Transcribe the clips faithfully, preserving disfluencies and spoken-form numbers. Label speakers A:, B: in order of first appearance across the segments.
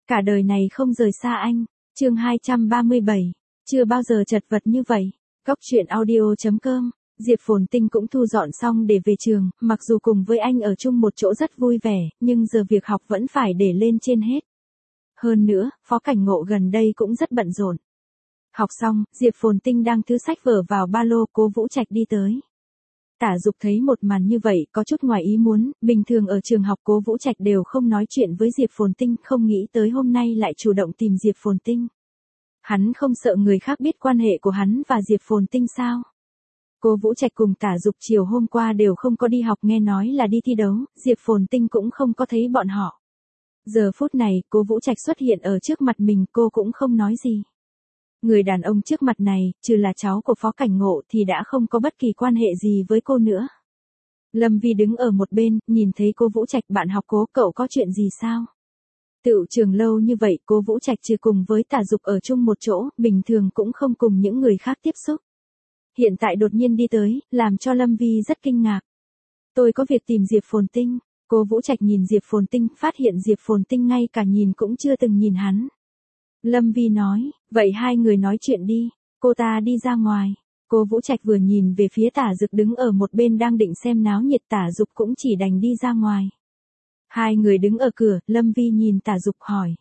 A: Cả đời này không rời xa anh. Chương hai trăm ba mươi bảy. Chưa bao giờ chật vật như vậy. Góc truyện audio chấm com. Diệp Phồn Tinh cũng thu dọn xong để về trường, mặc dù cùng với anh ở chung một chỗ rất vui vẻ, nhưng giờ việc học vẫn phải để lên trên hết. Hơn nữa, Phó Cảnh Ngộ gần đây cũng rất bận rộn. Học xong, Diệp Phồn Tinh đang thứ sách vở vào ba lô, Cố Vũ Trạch đi tới. Tả Dục thấy một màn như vậy có chút ngoài ý muốn, bình thường ở trường học Cố Vũ Trạch đều không nói chuyện với Diệp Phồn Tinh, không nghĩ tới hôm nay lại chủ động tìm Diệp Phồn Tinh. Hắn không sợ người khác biết quan hệ của hắn và Diệp Phồn Tinh sao? Cố Vũ Trạch cùng Tả Dục chiều hôm qua đều không có đi học, nghe nói là đi thi đấu, Diệp Phồn Tinh cũng không có thấy bọn họ. Giờ phút này, Cố Vũ Trạch xuất hiện ở trước mặt mình, cô cũng không nói gì. Người đàn ông trước mặt này, trừ là cháu của Phó Cảnh Ngộ thì đã không có bất kỳ quan hệ gì với cô nữa. Lâm Vi đứng ở một bên, nhìn thấy Cố Vũ Trạch, bạn học Cố, cậu có chuyện gì sao? Tựu trường lâu như vậy, Cố Vũ Trạch trừ cùng với Tả Dục ở chung một chỗ, bình thường cũng không cùng những người khác tiếp xúc. Hiện tại đột nhiên đi tới, làm cho Lâm Vi rất kinh ngạc. Tôi có việc tìm Diệp Phồn Tinh. Cố Vũ Trạch nhìn Diệp Phồn Tinh, phát hiện Diệp Phồn Tinh ngay cả nhìn cũng chưa từng nhìn hắn. Lâm Vi nói, vậy hai người nói chuyện đi, cô ta đi ra ngoài. Cố Vũ Trạch vừa nhìn về phía Tả Dục đứng ở một bên đang định xem náo nhiệt, Tả Dục cũng chỉ đành đi ra ngoài. Hai người đứng ở cửa, Lâm Vi nhìn Tả Dục hỏi.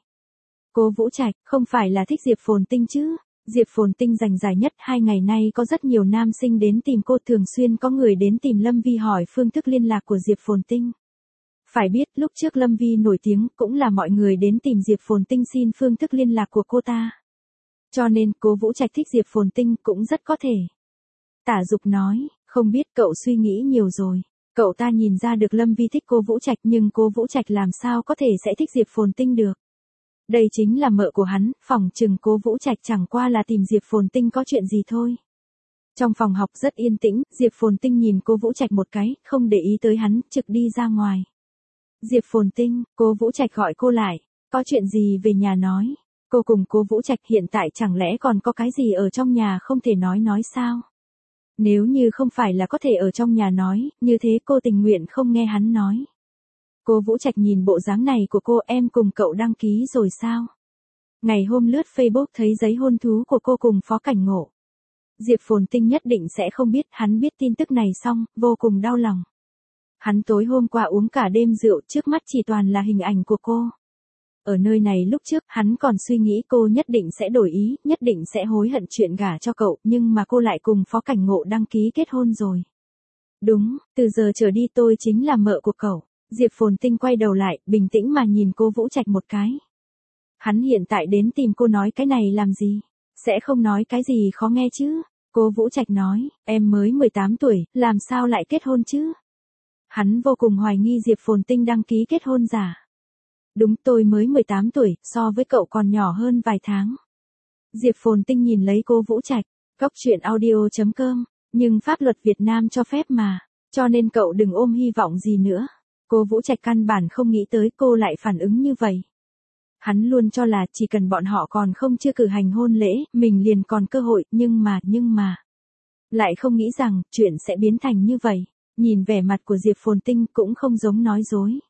A: Cố Vũ Trạch, không phải là thích Diệp Phồn Tinh chứ? Diệp Phồn Tinh rành rải nhất, hai ngày nay có rất nhiều nam sinh đến tìm cô, thường xuyên có người đến tìm Lâm Vi hỏi phương thức liên lạc của Diệp Phồn Tinh. Phải biết, lúc trước Lâm Vi nổi tiếng cũng là mọi người đến tìm Diệp Phồn Tinh xin phương thức liên lạc của cô ta. Cho nên, Cố Vũ Trạch thích Diệp Phồn Tinh cũng rất có thể. Tả Dục nói, không biết cậu suy nghĩ nhiều rồi. Cậu ta nhìn ra được Lâm Vi thích Cố Vũ Trạch, nhưng Cố Vũ Trạch làm sao có thể sẽ thích Diệp Phồn Tinh được. Đây chính là mợ của hắn, phỏng chừng Cố Vũ Trạch chẳng qua là tìm Diệp Phồn Tinh có chuyện gì thôi. Trong phòng học rất yên tĩnh, Diệp Phồn Tinh nhìn Cố Vũ Trạch một cái, không để ý tới hắn, trực đi ra ngoài. Diệp Phồn Tinh, Cố Vũ Trạch gọi cô lại, có chuyện gì về nhà nói. Cô cùng Cố Vũ Trạch hiện tại chẳng lẽ còn có cái gì ở trong nhà không thể nói nói sao? Nếu như không phải là có thể ở trong nhà nói, như thế cô tình nguyện không nghe hắn nói. Cố Vũ Trạch nhìn bộ dáng này của cô, em cùng cậu đăng ký rồi sao? Ngày hôm lướt Facebook thấy giấy hôn thú của cô cùng Phó Cảnh Ngộ. Diệp Phồn Tinh nhất định sẽ không biết, hắn biết tin tức này xong, vô cùng đau lòng. Hắn tối hôm qua uống cả đêm rượu, trước mắt chỉ toàn là hình ảnh của cô. Ở nơi này lúc trước, hắn còn suy nghĩ cô nhất định sẽ đổi ý, nhất định sẽ hối hận chuyện gả cho cậu, nhưng mà cô lại cùng Phó Cảnh Ngộ đăng ký kết hôn rồi. Đúng, từ giờ trở đi tôi chính là mợ của cậu. Diệp Phồn Tinh quay đầu lại, bình tĩnh mà nhìn Cố Vũ Trạch một cái. Hắn hiện tại đến tìm cô nói cái này làm gì? Sẽ không nói cái gì khó nghe chứ? Cố Vũ Trạch nói, em mới mười tám tuổi, làm sao lại kết hôn chứ? Hắn vô cùng hoài nghi Diệp Phồn Tinh đăng ký kết hôn giả. Đúng, tôi mới mười tám tuổi, so với cậu còn nhỏ hơn vài tháng. Diệp Phồn Tinh nhìn lấy Cố Vũ Trạch, góc truyện audio chấm com, nhưng pháp luật Việt Nam cho phép mà, cho nên cậu đừng ôm hy vọng gì nữa. Cố Vũ Trạch căn bản không nghĩ tới cô lại phản ứng như vậy. Hắn luôn cho là chỉ cần bọn họ còn không chưa cử hành hôn lễ, mình liền còn cơ hội, nhưng mà, nhưng mà. Lại không nghĩ rằng, chuyện sẽ biến thành như vậy. Nhìn vẻ mặt của Diệp Phồn Tinh cũng không giống nói dối.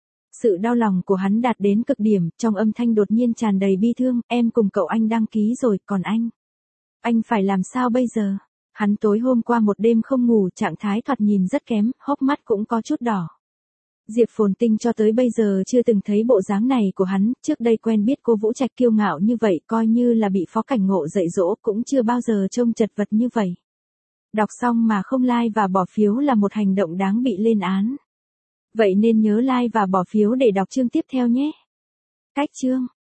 A: Sự đau lòng của hắn đạt đến cực điểm, trong âm thanh đột nhiên tràn đầy bi thương, em cùng cậu anh đăng ký rồi, còn anh? Anh phải làm sao bây giờ? Hắn tối hôm qua một đêm không ngủ, trạng thái thoạt nhìn rất kém, hốc mắt cũng có chút đỏ. Diệp Phồn Tinh cho tới bây giờ chưa từng thấy bộ dáng này của hắn, trước đây quen biết Cố Vũ Trạch kiêu ngạo như vậy, coi như là bị Phó Cảnh Ngộ dạy dỗ cũng chưa bao giờ trông chật vật như vậy. Đọc xong mà không like và bỏ phiếu là một hành động đáng bị lên án. Vậy nên nhớ like và bỏ phiếu để đọc chương tiếp theo nhé. Cách chương